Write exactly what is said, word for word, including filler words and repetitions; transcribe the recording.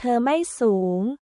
เธอไม่สูง